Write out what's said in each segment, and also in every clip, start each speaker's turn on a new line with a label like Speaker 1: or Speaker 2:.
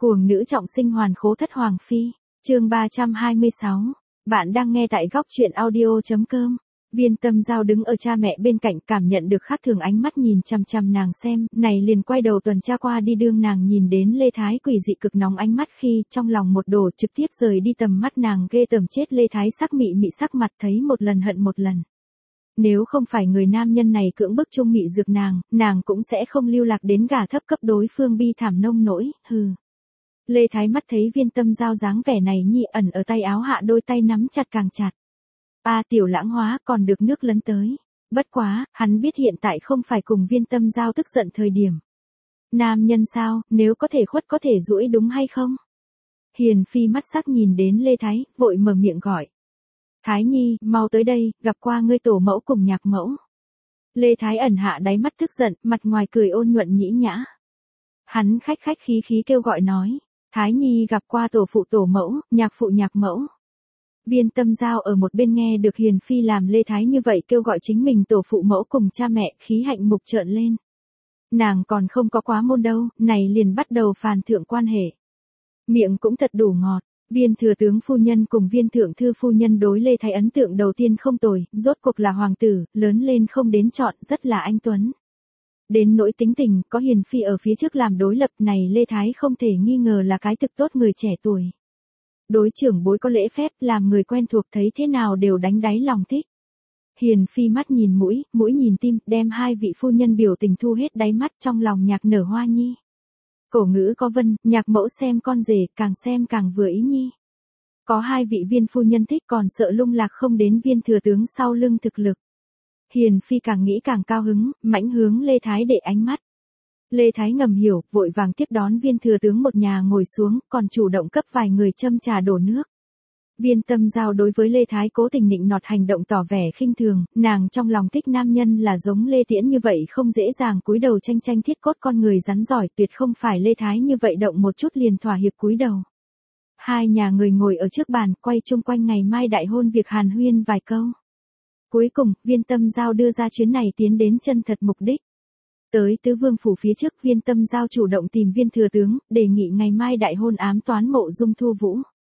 Speaker 1: Cuồng nữ trọng sinh hoàn khố thất hoàng phi, chương 326. Bạn đang nghe tại góc truyện audio.com. Viên Tâm Giao đứng ở cha mẹ bên cạnh, cảm nhận được khác thường ánh mắt nhìn chằm chằm nàng xem, này liền quay đầu tuần tra qua đi, đương nàng nhìn đến Lê Thái quỷ dị cực nóng ánh mắt khi trong lòng một đổ, trực tiếp rời đi tầm mắt nàng, ghê tởm chết. Lê Thái sắc mị mị sắc mặt, thấy một lần hận một lần. Nếu không phải người nam nhân này cưỡng bức chung mị dược nàng cũng sẽ không lưu lạc đến gả thấp cấp đối phương bi thảm nông nỗi, hừ. Lê Thái mắt thấy Viên Tâm Giao dáng vẻ này nhi, ẩn ở tay áo hạ đôi tay nắm chặt càng chặt. Tiểu lãng hóa còn được nước lấn tới. Bất quá, hắn biết hiện tại không phải cùng Viên Tâm Giao tức giận thời điểm. Nam nhân sao, nếu có thể khuất có thể duỗi đúng hay không? Hiền Phi mắt sắc nhìn đến Lê Thái, vội mở miệng gọi. Thái nhi, mau tới đây, gặp qua ngươi tổ mẫu cùng nhạc mẫu. Lê Thái ẩn hạ đáy mắt tức giận, mặt ngoài cười ôn nhuận nhĩ nhã. Hắn khách khí kêu gọi nói. Thái nhi gặp qua tổ phụ tổ mẫu, nhạc phụ nhạc mẫu. Viên Tâm Giao ở một bên nghe được Hiền Phi làm Lê Thái như vậy kêu gọi chính mình tổ phụ mẫu cùng cha mẹ, khí hạnh mục trợn lên. Nàng còn không có quá môn đâu, này liền bắt đầu phàn thượng quan hệ. Miệng cũng thật đủ ngọt. Viên thừa tướng phu nhân cùng viên thượng thư phu nhân đối Lê Thái ấn tượng đầu tiên không tồi, rốt cuộc là hoàng tử, lớn lên không đến chọn, rất là anh tuấn. Đến nỗi tính tình, có Hiền Phi ở phía trước làm đối lập này, Lê Thái không thể nghi ngờ là cái thực tốt người trẻ tuổi. Đối trưởng bối có lễ phép, làm người quen thuộc thấy thế nào đều đánh đáy lòng thích. Hiền Phi mắt nhìn mũi, mũi nhìn tim, đem hai vị phu nhân biểu tình thu hết đáy mắt, trong lòng nhạc nở hoa nhi. Cổ ngữ có vân, nhạc mẫu xem con rể, càng xem càng vừa ý nhi. Có hai vị viên phu nhân thích, còn sợ lung lạc không đến viên thừa tướng sau lưng thực lực. Hiền Phi càng nghĩ càng cao hứng, mãnh hướng Lê Thái để ánh mắt. Lê Thái ngầm hiểu, vội vàng tiếp đón viên thừa tướng một nhà ngồi xuống, còn chủ động cấp vài người châm trà đổ nước. Viên Tâm Giao đối với Lê Thái cố tình nịnh nọt hành động tỏ vẻ khinh thường, nàng trong lòng thích nam nhân là giống Lê Tiễn như vậy, không dễ dàng cúi đầu tranh thiết cốt, con người rắn giỏi, tuyệt không phải Lê Thái như vậy động một chút liền thỏa hiệp cúi đầu. Hai nhà người ngồi ở trước bàn, quay chung quanh ngày mai đại hôn việc hàn huyên vài câu. Cuối cùng, Viên Tâm Giao đưa ra chuyến này tiến đến chân thật mục đích. Tới Tứ Vương phủ phía trước, Viên Tâm Giao chủ động tìm viên thừa tướng, đề nghị ngày mai đại hôn ám toán Mộ Dung Thu Vũ.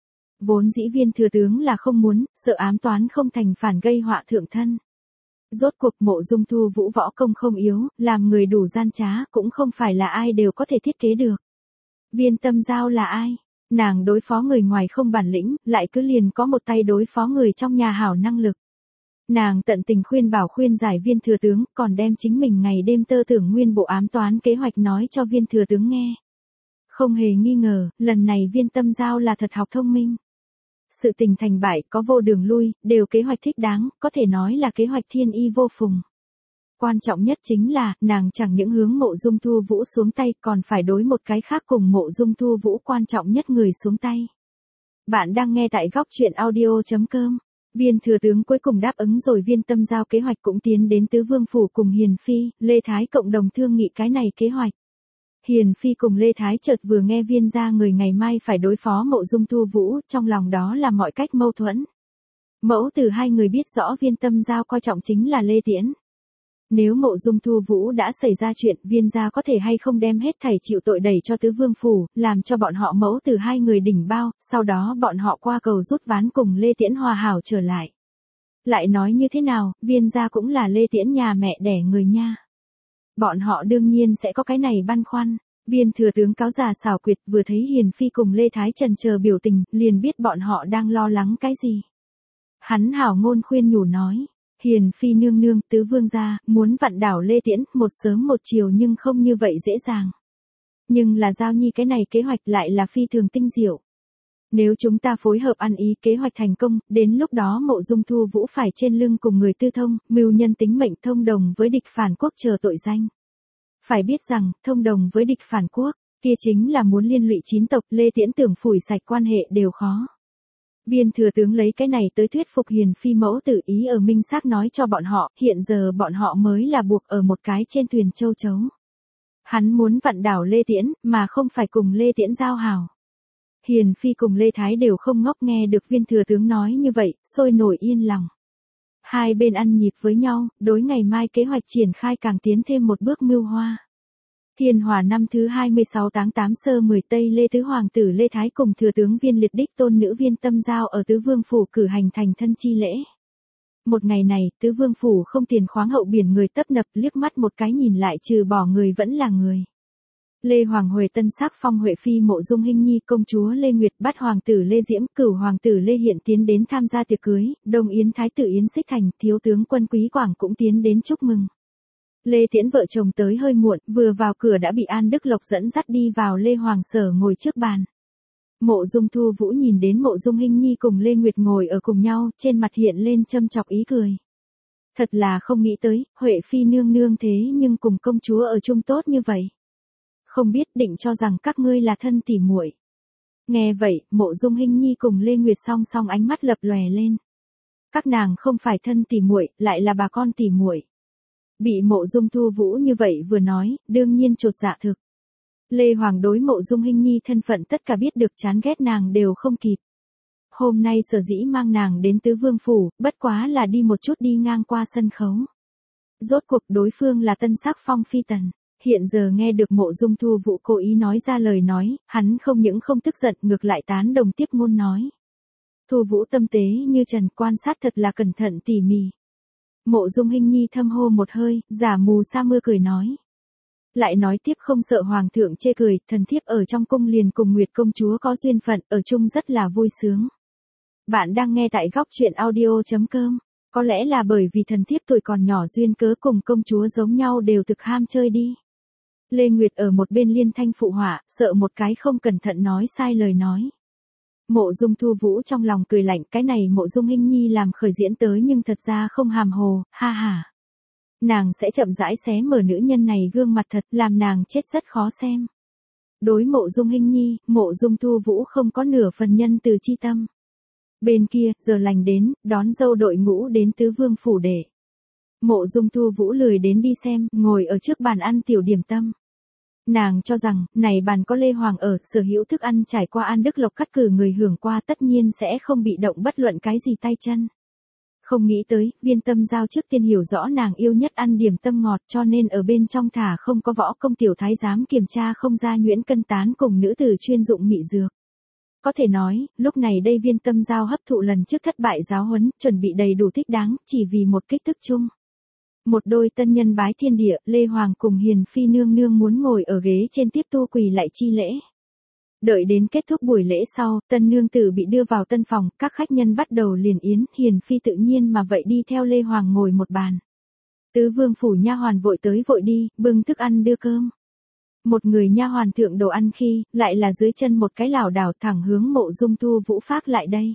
Speaker 1: Vốn dĩ viên thừa tướng là không muốn, sợ ám toán không thành phản gây họa thượng thân. Rốt cuộc Mộ Dung Thu Vũ võ công không yếu, làm người đủ gian trá, cũng không phải là ai đều có thể thiết kế được. Viên Tâm Giao là ai? Nàng đối phó người ngoài không bản lĩnh, lại cứ liền có một tay đối phó người trong nhà hảo năng lực. Nàng tận tình khuyên bảo khuyên giải viên thừa tướng, còn đem chính mình ngày đêm tơ tưởng nguyên bộ ám toán kế hoạch nói cho viên thừa tướng nghe. Không hề nghi ngờ, lần này Viên Tâm Giao là thật học thông minh. Sự tình thành bại có vô đường lui, đều kế hoạch thích đáng, có thể nói là kế hoạch thiên y vô phùng. Quan trọng nhất chính là, nàng chẳng những hướng Mộ Dung Thu Vũ xuống tay, còn phải đối một cái khác cùng Mộ Dung Thu Vũ quan trọng nhất người xuống tay. Bạn đang nghe tại góc truyện audio.com. Viên thừa tướng cuối cùng đáp ứng rồi, Viên Tâm Giao kế hoạch cũng tiến đến Tứ Vương phủ cùng Hiền Phi, Lê Thái cộng đồng thương nghị cái này kế hoạch. Hiền Phi cùng Lê Thái chợt vừa nghe Viên gia người ngày mai phải đối phó Mộ Dung Thu Vũ, trong lòng đó là mọi cách mâu thuẫn. Mẫu từ hai người biết rõ Viên Tâm Giao coi trọng chính là Lê Tiễn. Nếu Mộ Dung Thu Vũ đã xảy ra chuyện, Viên gia có thể hay không đem hết thảy chịu tội đẩy cho Tứ Vương phủ, làm cho bọn họ mẫu từ hai người đỉnh bao, sau đó bọn họ qua cầu rút ván cùng Lê Tiễn hòa hảo trở lại. Lại nói như thế nào, Viên gia cũng là Lê Tiễn nhà mẹ đẻ người nha. Bọn họ đương nhiên sẽ có cái này băn khoăn. Viên thừa tướng cáo già xảo quyệt, vừa thấy Hiền Phi cùng Lê Thái chần chờ biểu tình, liền biết bọn họ đang lo lắng cái gì. Hắn hảo ngôn khuyên nhủ nói. Hiền Phi nương nương, Tứ Vương gia muốn vặn đảo Lê Tiễn, một sớm một chiều nhưng không như vậy dễ dàng. Nhưng là Giao nhi cái này kế hoạch lại là phi thường tinh diệu. Nếu chúng ta phối hợp ăn ý, kế hoạch thành công, đến lúc đó Mộ Dung Thu Vũ phải trên lưng cùng người tư thông, mưu nhân tính mệnh, thông đồng với địch phản quốc chờ tội danh. Phải biết rằng, thông đồng với địch phản quốc, kia chính là muốn liên lụy chín tộc, Lê Tiễn tưởng phủi sạch quan hệ đều khó. Viên thừa tướng lấy cái này tới thuyết phục Hiền Phi mẫu tử, ý ở minh xác nói cho bọn họ, hiện giờ bọn họ mới là buộc ở một cái trên thuyền châu chấu. Hắn muốn vặn đảo Lê Tiễn, mà không phải cùng Lê Tiễn giao hảo. Hiền Phi cùng Lê Thái đều không ngốc, nghe được viên thừa tướng nói như vậy, sôi nổi yên lòng. Hai bên ăn nhịp với nhau, đối ngày mai kế hoạch triển khai càng tiến thêm một bước mưu hoa. Thiên Hòa năm thứ 26 tháng 8 sơ 10 Tây Lê tứ hoàng tử Lê Thái cùng thừa tướng Viên Liệt đích tôn nữ Viên Tâm Giao ở Tứ Vương phủ cử hành thành thân chi lễ. Một ngày này, Tứ Vương phủ không tiền khoáng hậu biển người tấp nập, liếc mắt một cái nhìn lại trừ bỏ người vẫn là người. Lê Hoàng Huệ tân sắc phong Huệ phi Mộ Dung Hinh Nhi, công chúa Lê Nguyệt, bát hoàng tử Lê Diễm, cửu hoàng tử Lê Hiện tiến đến tham gia tiệc cưới, Đông Yến thái tử Yến Xích Thành, thiếu tướng quân Quý Quảng cũng tiến đến chúc mừng. Lê Tiễn vợ chồng tới hơi muộn, vừa vào cửa đã bị An Đức Lộc dẫn dắt đi vào Lê Hoàng sở ngồi trước bàn. Mộ Dung Thu Vũ nhìn đến Mộ Dung Hinh Nhi cùng Lê Nguyệt ngồi ở cùng nhau, trên mặt hiện lên châm chọc ý cười. Thật là không nghĩ tới, Huệ phi nương nương thế nhưng cùng công chúa ở chung tốt như vậy. Không biết định cho rằng các ngươi là thân tỉ muội. Nghe vậy, Mộ Dung Hinh Nhi cùng Lê Nguyệt song song ánh mắt lập lòe lên. Các nàng không phải thân tỉ muội, lại là bà con tỉ muội. Bị Mộ Dung Thu Vũ như vậy vừa nói, đương nhiên chột dạ thực. Lê Hoàng đối Mộ Dung Hinh Nhi thân phận tất cả biết được, chán ghét nàng đều không kịp. Hôm nay sở dĩ mang nàng đến Tứ Vương phủ, bất quá là đi một chút đi ngang qua sân khấu. Rốt cuộc đối phương là tân sắc phong phi tần. Hiện giờ nghe được Mộ Dung Thu Vũ cố ý nói ra lời nói, hắn không những không tức giận, ngược lại tán đồng tiếp ngôn nói. Thu Vũ tâm tế như trần, quan sát thật là cẩn thận tỉ mỉ. Mộ Dung Hinh Nhi thâm hô một hơi, giả mù sa mưa cười nói. Lại nói tiếp không sợ hoàng thượng chê cười, thần thiếp ở trong cung liền cùng Nguyệt công chúa có duyên phận, ở chung rất là vui sướng. Bạn đang nghe tại góc truyện audio.com. Có lẽ là bởi vì thần thiếp tuổi còn nhỏ duyên cớ cùng công chúa giống nhau đều thực ham chơi đi. Lê Nguyệt ở một bên liên thanh phụ họa, sợ một cái không cẩn thận nói sai lời nói. Mộ Dung Thu Vũ trong lòng cười lạnh, cái này Mộ Dung Hinh Nhi làm khởi diễn tới nhưng thật ra không hàm hồ, ha ha. Nàng sẽ chậm rãi xé mở nữ nhân này gương mặt thật, làm nàng chết rất khó xem. Đối Mộ Dung Hinh Nhi, Mộ Dung Thu Vũ không có nửa phần nhân từ chi tâm. Bên kia, giờ lành đến, đón dâu đội ngũ đến Tứ Vương phủ để. Mộ Dung Thu Vũ lười đến đi xem, ngồi ở trước bàn ăn tiểu điểm tâm. Nàng cho rằng, này bàn có Lê Hoàng ở, sở hữu thức ăn trải qua An Đức Lộc cắt cử người hưởng qua tất nhiên sẽ không bị động bất luận cái gì tay chân. Không nghĩ tới, Viên Tâm Giao trước tiên hiểu rõ nàng yêu nhất ăn điểm tâm ngọt cho nên ở bên trong thả không có võ công tiểu thái giám kiểm tra không ra nhuyễn cân tán cùng nữ tử chuyên dụng mị dược. Có thể nói, lúc này đây Viên Tâm Giao hấp thụ lần trước thất bại giáo huấn, chuẩn bị đầy đủ thích đáng, chỉ vì một kích thức chung. Một đôi tân nhân bái thiên địa, Lê Hoàng cùng Hiền phi nương nương muốn ngồi ở ghế trên tiếp tu quỳ lại chi lễ. Đợi đến kết thúc buổi lễ sau, tân nương tử bị đưa vào tân phòng, các khách nhân bắt đầu liền yến, Hiền phi tự nhiên mà vậy đi theo Lê Hoàng ngồi một bàn. Tứ Vương phủ nha hoàn vội tới vội đi, bưng thức ăn đưa cơm. Một người nha hoàn thượng đồ ăn khi, lại là dưới chân một cái lảo đảo thẳng hướng Mộ Dung Thu Vũ phát lại đây.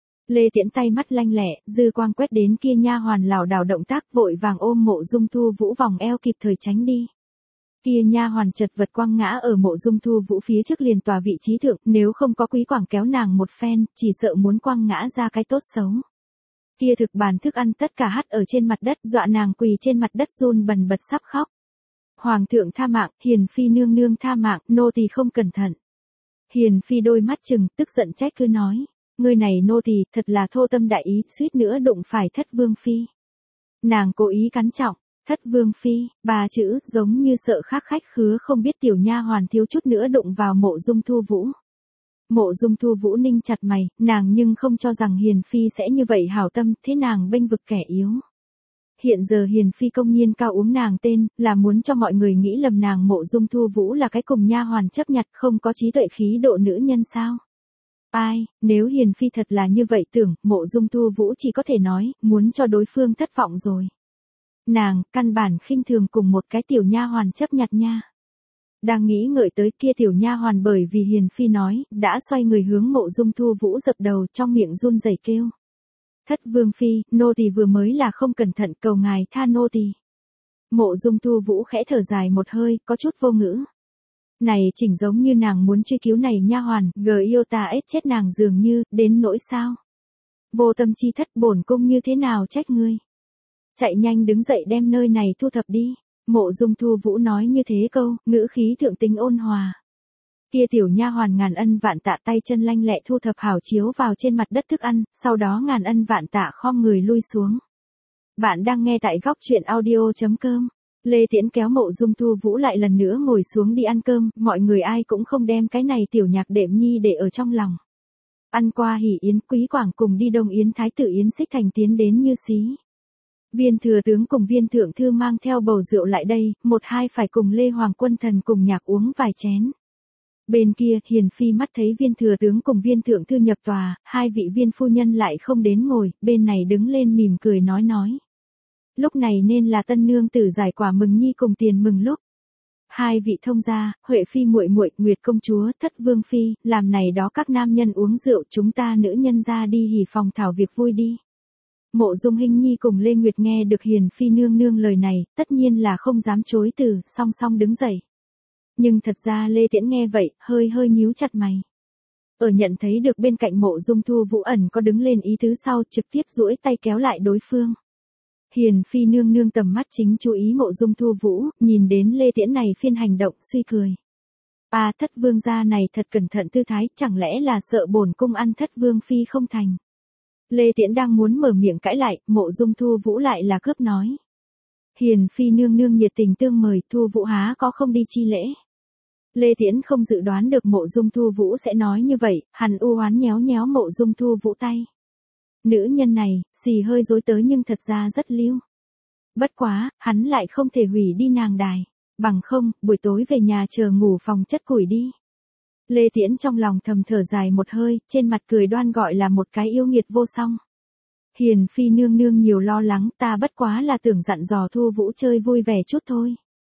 Speaker 1: Lê Tiễn tay mắt lanh lẹ, dư quang quét đến kia nha hoàn lảo đảo động tác, vội vàng ôm Mộ Dung Thu Vũ vòng eo kịp thời tránh đi. Kia nha hoàn chật vật quăng ngã ở Mộ Dung Thu Vũ phía trước liền tòa vị trí thượng, nếu không có Quý Quảng kéo nàng một phen, chỉ sợ muốn quăng ngã ra cái tốt xấu. Kia thực bàn thức ăn tất cả hắt ở trên mặt đất, dọa nàng quỳ trên mặt đất run bần bật sắp khóc. Hoàng thượng tha mạng, Hiền phi nương nương tha mạng, nô tỳ không cẩn thận. Hiền phi đôi mắt trừng, tức giận trách cứ nói, ngươi này nô tỳ thật là thô tâm đại ý, suýt nữa đụng phải Thất Vương phi. Nàng cố ý cắn trọng, Thất Vương phi, ba chữ, giống như sợ khác khách khứa không biết tiểu nha hoàn thiếu chút nữa đụng vào Mộ Dung Thu Vũ. Mộ Dung Thu Vũ ninh chặt mày, nàng nhưng không cho rằng Hiền phi sẽ như vậy hảo tâm, thế nàng bênh vực kẻ yếu. Hiện giờ Hiền phi công nhiên cao uống nàng tên, là muốn cho mọi người nghĩ lầm nàng Mộ Dung Thu Vũ là cái cùng nha hoàn chấp nhặt không có trí tuệ khí độ nữ nhân sao? Ai, nếu Hiền phi thật là như vậy tưởng, Mộ Dung Thu Vũ chỉ có thể nói, muốn cho đối phương thất vọng rồi. Nàng, căn bản khinh thường cùng một cái tiểu nha hoàn chấp nhặt nha. Đang nghĩ ngợi tới kia tiểu nha hoàn bởi vì Hiền phi nói, đã xoay người hướng Mộ Dung Thu Vũ dập đầu trong miệng run rẩy kêu. Thất Vương phi, nô tỳ vừa mới là không cẩn thận, cầu ngài tha nô tỳ. Mộ Dung Thu Vũ khẽ thở dài một hơi, có chút vô ngữ. Này chỉnh giống như nàng muốn truy cứu này nha hoàn, yêu ta ết chết nàng dường như, đến nỗi sao? Vô tâm chi thất, bổn cung như thế nào trách ngươi? Chạy nhanh đứng dậy đem nơi này thu thập đi. Mộ Dung Thu Vũ nói như thế câu, ngữ khí thượng tính ôn hòa. Kia tiểu nha hoàn ngàn ân vạn tạ tay chân lanh lẹ thu thập hảo chiếu vào trên mặt đất thức ăn, sau đó ngàn ân vạn tạ khom người lui xuống. Bạn đang nghe tại góc truyện audio.com. Lê Tiễn kéo Mộ Dung Thu Vũ lại lần nữa ngồi xuống đi ăn cơm, mọi người ai cũng không đem cái này tiểu nhạc đệm nhi để ở trong lòng. Ăn qua hỉ yến, Quý Quảng cùng đi Đông Yến Thái tử Yến Xích Thành tiến đến như xí. Viên thừa tướng cùng viên thượng thư mang theo bầu rượu lại đây, một hai phải cùng Lê Hoàng Quân Thần cùng nhạc uống vài chén. Bên kia, Hiền Phi mắt thấy viên thừa tướng cùng viên thượng thư nhập tòa, hai vị viên phu nhân lại không đến ngồi, bên này đứng lên mỉm cười nói. Lúc này nên là tân nương tử giải quả mừng nhi cùng tiền mừng lúc. Hai vị thông gia, Huệ Phi muội muội, Nguyệt công chúa, Thất Vương Phi, làm này đó các nam nhân uống rượu, chúng ta nữ nhân ra đi hỉ phòng thảo việc vui đi. Mộ Dung Hinh Nhi cùng Lê Nguyệt nghe được Hiền Phi nương nương lời này, tất nhiên là không dám chối từ, song song đứng dậy. Nhưng thật ra Lê Tiễn nghe vậy, hơi nhíu chặt mày. Ở nhận thấy được bên cạnh Mộ Dung Thu Vũ ẩn có đứng lên ý tứ sau, trực tiếp duỗi tay kéo lại đối phương. Hiền Phi nương nương tầm mắt chính chú ý Mộ Dung Thu Vũ, nhìn đến Lê Tiễn này phiên hành động, suy cười. Thất vương gia này thật cẩn thận tư thái, chẳng lẽ là sợ bổn cung ăn Thất Vương Phi không thành. Lê Tiễn đang muốn mở miệng cãi lại, Mộ Dung Thu Vũ lại là cướp nói. Hiền Phi nương nương nhiệt tình tương mời, Thu Vũ há có không đi chi lễ. Lê Tiễn không dự đoán được Mộ Dung Thu Vũ sẽ nói như vậy, hắn u oán nhéo Mộ Dung Thu Vũ tay. Nữ nhân này, xì hơi dối tới nhưng thật ra rất lưu. Bất quá, hắn lại không thể hủy đi nàng đài. Bằng không, buổi tối về nhà chờ ngủ phòng chất củi đi. Lê Tiễn trong lòng thầm thở dài một hơi, trên mặt cười đoan gọi là một cái yêu nghiệt vô song. Hiền Phi nương nương nhiều lo lắng, ta bất quá là tưởng dặn dò Thu Vũ chơi vui vẻ chút thôi.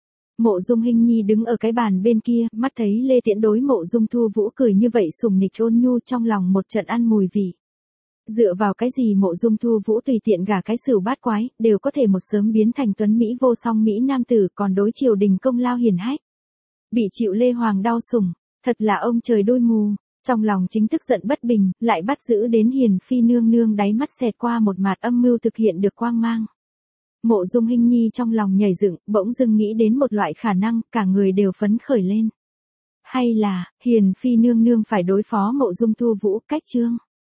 Speaker 1: Mộ Dung Hinh Nhi đứng ở cái bàn bên kia, mắt thấy Lê Tiễn đối Mộ Dung Thu Vũ cười như vậy sùng nịch ôn nhu, trong lòng một trận ăn mùi vị. Dựa vào cái gì Mộ Dung Thu Vũ tùy tiện gả cái sửu bát quái, đều có thể một sớm biến thành tuấn Mỹ vô song Mỹ nam tử, còn đối triều đình công lao hiển hách. Bị chịu Lê Hoàng đau sủng, thật là ông trời đôi mù. Trong lòng chính tức giận bất bình, lại bắt giữ đến Hiền Phi nương nương đáy mắt xẹt qua một mạt âm mưu thực hiện được quang mang. Mộ Dung Hinh Nhi trong lòng nhảy dựng, bỗng dưng nghĩ đến một loại khả năng, cả người đều phấn khởi lên. Hay là, Hiền Phi nương nương phải đối phó Mộ Dung Thu Vũ, cách chương.